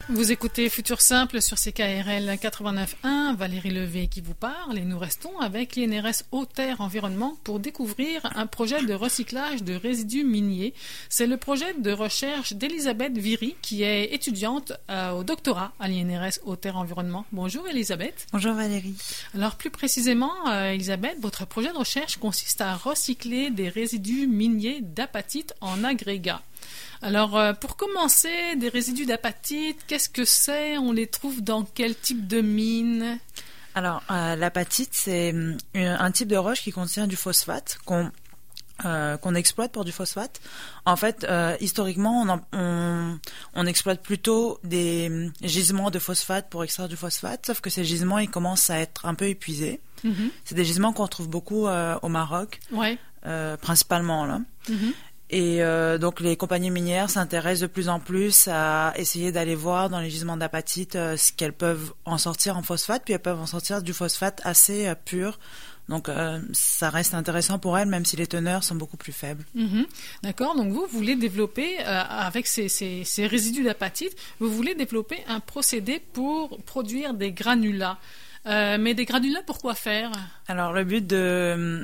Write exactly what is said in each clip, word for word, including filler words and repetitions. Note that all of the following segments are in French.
Vous écoutez Futur Simple sur C K R L quatre-vingt-neuf point un, Valérie Levé qui vous parle et nous restons avec l'I N R S Eau-Terre Environnement pour découvrir un projet de recyclage de résidus miniers. C'est le projet de recherche d'Elisabeth Viry qui est étudiante euh, au doctorat à l'I N R S Eau-Terre Environnement. Bonjour Elisabeth. Bonjour Valérie. Alors plus précisément, euh, Elisabeth, votre projet de recherche consiste à recycler des résidus miniers d'apatite en agrégats. Alors, euh, pour commencer, des résidus d'apatite, qu'est-ce que c'est? On les trouve dans quel type de mine? Alors, euh, l'apatite, c'est un type de roche qui contient du phosphate qu'on euh, qu'on exploite pour du phosphate. En fait, euh, historiquement, on, en, on, on exploite plutôt des gisements de phosphate pour extraire du phosphate, sauf que ces gisements, ils commencent à être un peu épuisés. Mm-hmm. C'est des gisements qu'on trouve beaucoup euh, au Maroc, ouais. euh, principalement là. Mm-hmm. Et euh, donc les compagnies minières s'intéressent de plus en plus à essayer d'aller voir dans les gisements d'apatite euh, ce qu'elles peuvent en sortir en phosphate, puis elles peuvent en sortir du phosphate assez euh, pur. Donc euh, ça reste intéressant pour elles, même si les teneurs sont beaucoup plus faibles. Mmh. D'accord, donc vous voulez développer, euh, avec ces, ces, ces résidus d'apatite, vous voulez développer un procédé pour produire des granulats. Euh, mais des granulats, pourquoi faire? Alors le but de...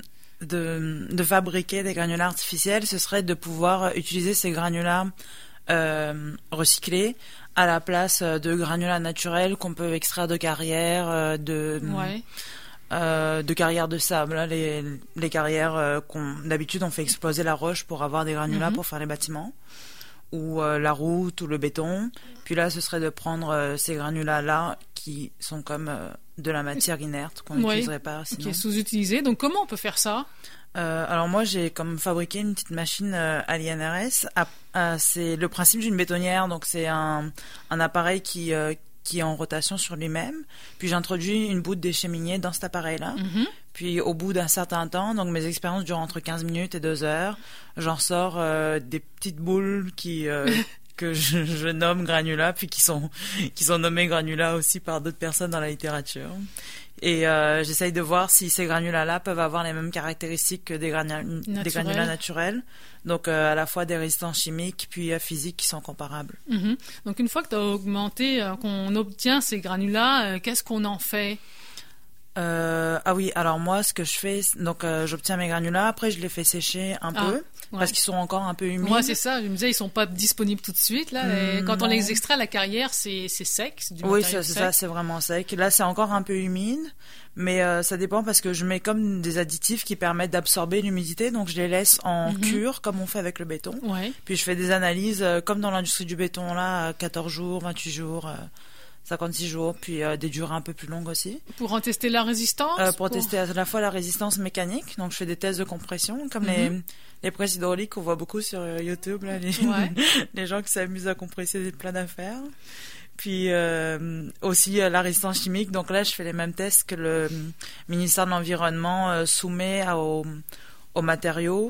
De, de fabriquer des granulats artificiels, ce serait de pouvoir utiliser ces granulats euh, recyclés à la place de granulats naturels qu'on peut extraire de carrières, de, ouais. euh, de carrières de sable. Là, les, les carrières euh, qu'on, d'habitude, on fait exploser la roche pour avoir des granulats mm-hmm. pour faire les bâtiments, ou euh, la route, ou le béton. Puis là, ce serait de prendre euh, ces granulats-là qui sont comme... Euh, de la matière inerte qu'on n'utiliserait oui, pas sinon. Qui est sous-utilisée. Donc comment on peut faire ça? euh, Alors moi j'ai comme fabriqué une petite machine euh, à l'I N R S. À, à, c'est le principe d'une bétonnière, donc c'est un, un appareil qui, euh, qui est en rotation sur lui-même. Puis j'introduis une bout de déchets miniers dans cet appareil-là. Mm-hmm. Puis au bout d'un certain temps, donc mes expériences durent entre quinze minutes et deux heures, j'en sors euh, des petites boules qui... Euh, que je, je nomme granulats, puis qui sont qui sont nommés granulats aussi par d'autres personnes dans la littérature. Et euh, j'essaye de voir si ces granulats-là peuvent avoir les mêmes caractéristiques que des, granu- des granulats naturels. Donc euh, à la fois des résistances chimiques puis euh, physiques qui sont comparables. Mm-hmm. Donc une fois que tu as augmenté, euh, qu'on obtient ces granulats, euh, qu'est-ce qu'on en fait? Euh, ah oui, alors moi, ce que je fais, donc euh, j'obtiens mes granulats, après je les fais sécher un ah, peu, ouais. parce qu'ils sont encore un peu humides. Ouais, c'est ça, je me disais, ils sont pas disponibles tout de suite, là. Mmh, quand on les extrait à la carrière, c'est, c'est sec, c'est du oui, matériau c'est sec. ça, c'est vraiment sec. Là, c'est encore un peu humide, mais euh, ça dépend parce que je mets comme des additifs qui permettent d'absorber l'humidité, donc je les laisse en mmh. cure, comme on fait avec le béton. Ouais. Puis je fais des analyses, euh, comme dans l'industrie du béton, là, quatorze jours, vingt-huit jours... Euh, cinquante-six jours, puis euh, des durées un peu plus longues aussi. Pour en tester la résistance euh, pour, pour tester à la fois la résistance mécanique, donc je fais des tests de compression, comme mm-hmm. les, les presses hydrauliques qu'on voit beaucoup sur euh, YouTube, là, les, ouais. les gens qui s'amusent à compresser des plein d'affaires. Puis euh, aussi euh, la résistance chimique, donc là je fais les mêmes tests que le ministère de l'Environnement euh, soumet à, aux, aux matériaux.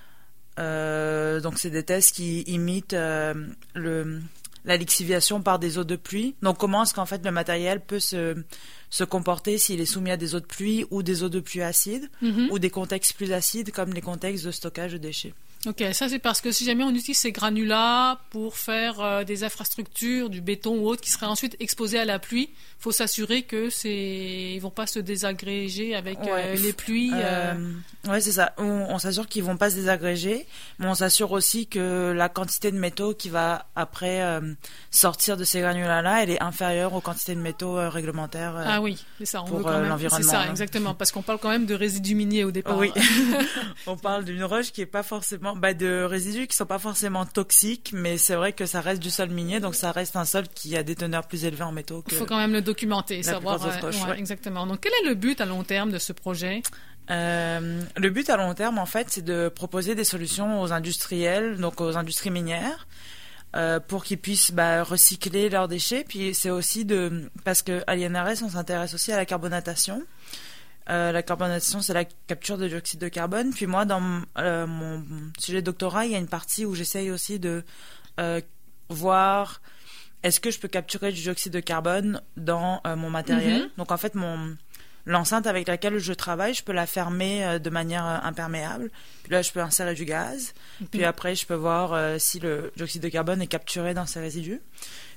Euh, donc c'est des tests qui imitent euh, le... la lixiviation par des eaux de pluie. Donc comment est-ce qu'en fait le matériel peut se, se comporter s'il est soumis à des eaux de pluie ou des eaux de pluie acides mm-hmm. ou des contextes plus acides comme les contextes de stockage de déchets. Ok, ça c'est parce que si jamais on utilise ces granulats pour faire euh, des infrastructures, du béton ou autre qui seraient ensuite exposés à la pluie, il faut s'assurer que c'est, ils vont pas se désagréger avec ouais, euh, les pluies. Euh... Euh, ouais, c'est ça. On, on s'assure qu'ils vont pas se désagréger, mais on s'assure aussi que la quantité de métaux qui va après euh, sortir de ces granulats-là, elle est inférieure aux quantités de métaux euh, réglementaires. Euh, ah oui, c'est ça. On pour veut quand euh, même... l'environnement. C'est ça, là. exactement, parce qu'on parle quand même de résidus miniers au départ. Oui. On parle d'une roche qui est pas forcément, bah, de résidus qui sont pas forcément toxiques, mais c'est vrai que ça reste du sol minier, donc ça reste un sol qui a des teneurs plus élevées en métaux. Il faut quand même le documenter, savoir. Euh, roches, ouais, ouais. Exactement. Donc quel est le but à long terme de ce projet? Euh, le but à long terme, en fait, c'est de proposer des solutions aux industriels, donc aux industries minières, euh, pour qu'ils puissent bah, recycler leurs déchets. Puis c'est aussi de, parce que à l'I N R S, on s'intéresse aussi à la carbonatation. Euh, la carbonatation, c'est la capture de dioxyde de carbone. Puis moi, dans euh, mon sujet de doctorat, il y a une partie où j'essaye aussi de euh, voir est-ce que je peux capturer du dioxyde de carbone dans euh, mon matériel. Mm-hmm. Donc en fait, mon l'enceinte avec laquelle je travaille, je peux la fermer euh, de manière euh, imperméable. Puis là, je peux insérer du gaz. Mm-hmm. Puis après, je peux voir euh, si le dioxyde de carbone est capturé dans ces résidus.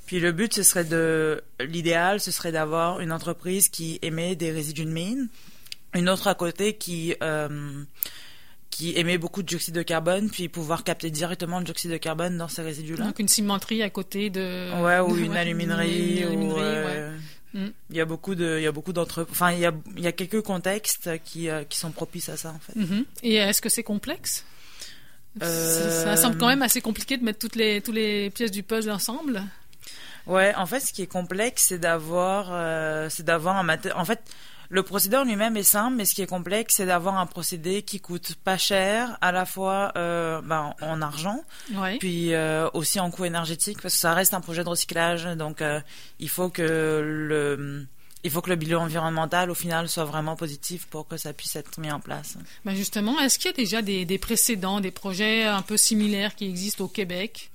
Puis le but, ce serait de, l'idéal, ce serait d'avoir une entreprise qui émet des résidus de mine, une autre à côté qui euh, qui émet beaucoup de dioxyde de carbone, puis pouvoir capter directement le dioxyde de carbone dans ces résidus-là. Donc une cimenterie à côté de... Ouais, ou une ouais, aluminerie. Une, une aluminerie, ou, euh, ouais. Mm. Il y a beaucoup de, il y a beaucoup d'entre, enfin il y a, il y a quelques contextes qui, euh, qui sont propices à ça en fait. Mm-hmm. Et est-ce que c'est complexe? Euh... Ça semble quand même assez compliqué de mettre toutes les, toutes les pièces du puzzle ensemble. Ouais, en fait, ce qui est complexe, c'est d'avoir, euh, c'est d'avoir un matériau. En fait, le procédé en lui-même est simple, mais ce qui est complexe, c'est d'avoir un procédé qui coûte pas cher, à la fois euh, ben, en argent, ouais. puis euh, aussi en coût énergétique, parce que ça reste un projet de recyclage, donc euh, il faut que le il faut que le bilan environnemental, au final, soit vraiment positif pour que ça puisse être mis en place. Ben justement, est-ce qu'il y a déjà des, des précédents, des projets un peu similaires qui existent au Québec?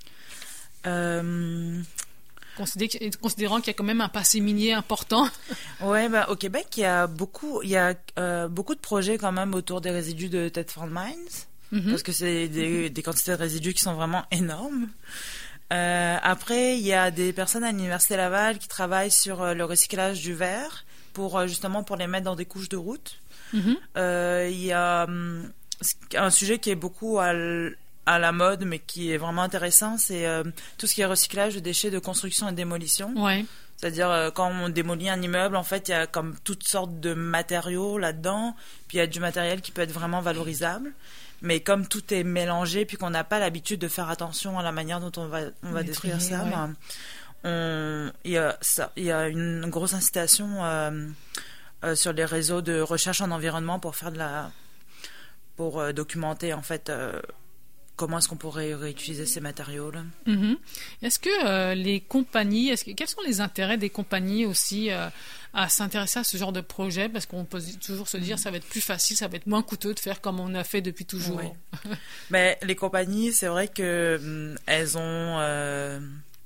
Euh... Considérant qu'il y a quand même un passé minier important. Ouais, bah, au Québec, il y a beaucoup, il y a euh, beaucoup de projets quand même autour des résidus de Thetford Mines, mm-hmm. parce que c'est des, des quantités de résidus qui sont vraiment énormes. Euh, après, il y a des personnes à l'Université Laval qui travaillent sur euh, le recyclage du verre pour euh, justement pour les mettre dans des couches de route. Mm-hmm. Euh, il y a um, un sujet qui est beaucoup à l- à la mode, mais qui est vraiment intéressant, c'est euh, tout ce qui est recyclage de déchets de construction et de démolition. Ouais. C'est-à-dire, euh, quand on démolit un immeuble, en fait, il y a comme toutes sortes de matériaux là-dedans, puis il y a du matériel qui peut être vraiment valorisable. Mais comme tout est mélangé, puis qu'on n'a pas l'habitude de faire attention à la manière dont on va, on va détruire, détruire ça, ouais. ben, on, il y a ça, il y a une grosse incitation euh, euh, sur les réseaux de recherche en environnement pour faire de la... pour euh, documenter, en fait... Euh, comment est-ce qu'on pourrait réutiliser ces matériaux-là? Mm-hmm. Est-ce que euh, les compagnies, est-ce que, quels sont les intérêts des compagnies aussi euh, à s'intéresser à ce genre de projet? Parce qu'on peut toujours se dire, ça va être plus facile, ça va être moins coûteux de faire comme on a fait depuis toujours. Oui. Mais les compagnies, c'est vrai que hum, elles ont... Euh,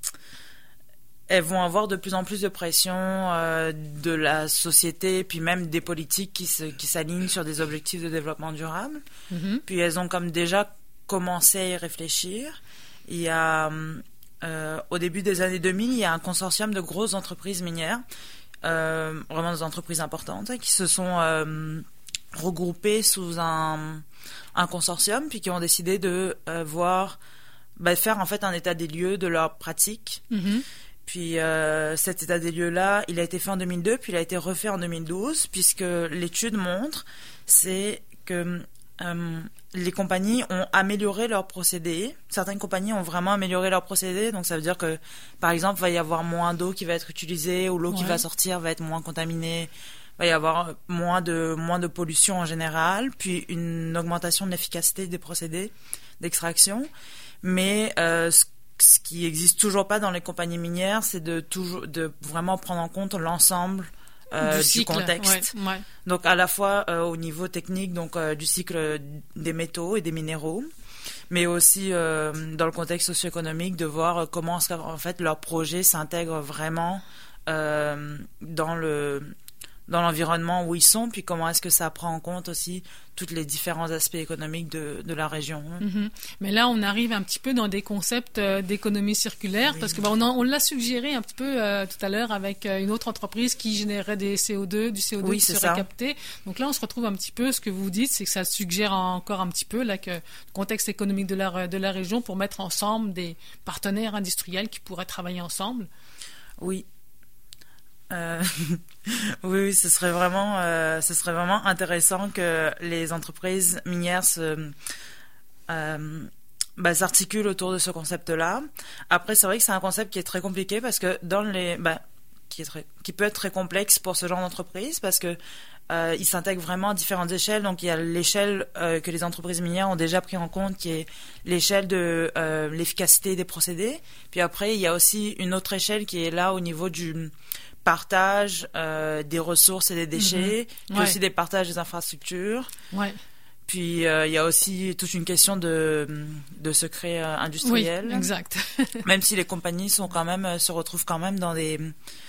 elles vont avoir de plus en plus de pression euh, de la société, puis même des politiques qui, se, qui s'alignent sur des objectifs de développement durable. Mm-hmm. Puis elles ont comme déjà... commencer à y réfléchir. Il y a, euh, au début des années deux mille, il y a un consortium de grosses entreprises minières, euh, vraiment des entreprises importantes, hein, qui se sont euh, regroupées sous un, un consortium, puis qui ont décidé de euh, voir, bah, faire en fait un état des lieux de leurs pratiques. Mm-hmm. Puis euh, cet état des lieux-là, il a été fait en deux mille deux, puis il a été refait en deux mille douze, puisque l'étude montre, c'est que Euh, les compagnies ont amélioré leurs procédés. Certaines compagnies ont vraiment amélioré leurs procédés. Donc, ça veut dire que, par exemple, il va y avoir moins d'eau qui va être utilisée ou l'eau ouais. qui va sortir va être moins contaminée. Il va y avoir moins de, moins de pollution en général. Puis, une augmentation de l'efficacité des procédés d'extraction. Mais euh, ce, ce qui n'existe toujours pas dans les compagnies minières, c'est de, toujours, de vraiment prendre en compte l'ensemble Euh, du, cycle, du contexte. Ouais, ouais. Donc à la fois euh, au niveau technique, donc euh, du cycle des métaux et des minéraux, mais aussi euh, dans le contexte socio-économique, de voir euh, comment en fait leur projet s'intègre vraiment euh, dans le dans l'environnement où ils sont, puis comment est-ce que ça prend en compte aussi tous les différents aspects économiques de, de la région. Mm-hmm. Mais là, on arrive un petit peu dans des concepts euh, d'économie circulaire, oui. parce que bah, on, a, on l'a suggéré un petit peu euh, tout à l'heure avec euh, une autre entreprise qui générait des C O deux, du C O deux oui, qui serait ça. capté. Donc là, on se retrouve un petit peu, ce que vous dites, c'est que ça suggère encore un petit peu là, que le contexte économique de la, de la région pour mettre ensemble des partenaires industriels qui pourraient travailler ensemble. Oui. Euh, oui, oui, ce serait vraiment, euh, ce serait vraiment intéressant que les entreprises minières se, euh, bah, s'articulent autour de ce concept-là. Après, c'est vrai que c'est un concept qui est très compliqué parce que dans les, bah, qui est très, qui peut être très complexe pour ce genre d'entreprise parce que euh, il s'intègre vraiment à différentes échelles. Donc, il y a l'échelle euh, que les entreprises minières ont déjà pris en compte, qui est l'échelle de euh, l'efficacité des procédés. Puis après, il y a aussi une autre échelle qui est là au niveau du partage euh, des ressources et des déchets, mmh. puis ouais. aussi des partages des infrastructures. Ouais. Puis euh, il y a aussi toute une question de, de secret euh, industriel. Oui, exact. Même si les compagnies sont quand même, se retrouvent quand même dans des,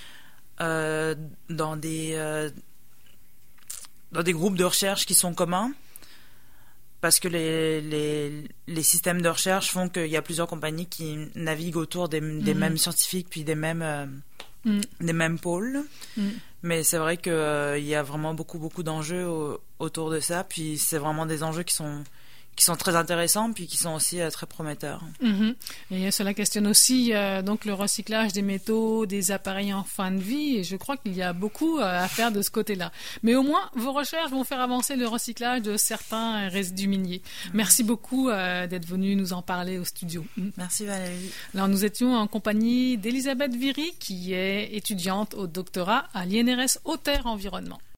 euh, dans des, euh, dans des groupes de recherche qui sont communs. parce que les, les, les systèmes de recherche font qu'il y a plusieurs compagnies qui naviguent autour des, des mmh. mêmes scientifiques puis des mêmes, euh, mmh. des mêmes pôles. Mmh. Mais c'est vrai qu'il euh, y a vraiment beaucoup, beaucoup d'enjeux au, autour de ça. Puis c'est vraiment des enjeux qui sont, qui sont très intéressants puis qui sont aussi euh, très prometteurs. Mm-hmm. Et cela questionne aussi euh, donc le recyclage des métaux, des appareils en fin de vie. Et je crois qu'il y a beaucoup euh, à faire de ce côté-là. Mais au moins, vos recherches vont faire avancer le recyclage de certains résidus miniers. Mm-hmm. Merci beaucoup euh, d'être venu nous en parler au studio. Mm. Merci Valérie. Alors nous étions en compagnie d'Elisabeth Viry, qui est étudiante au doctorat à l'I N R S Haute-Terre Environnement.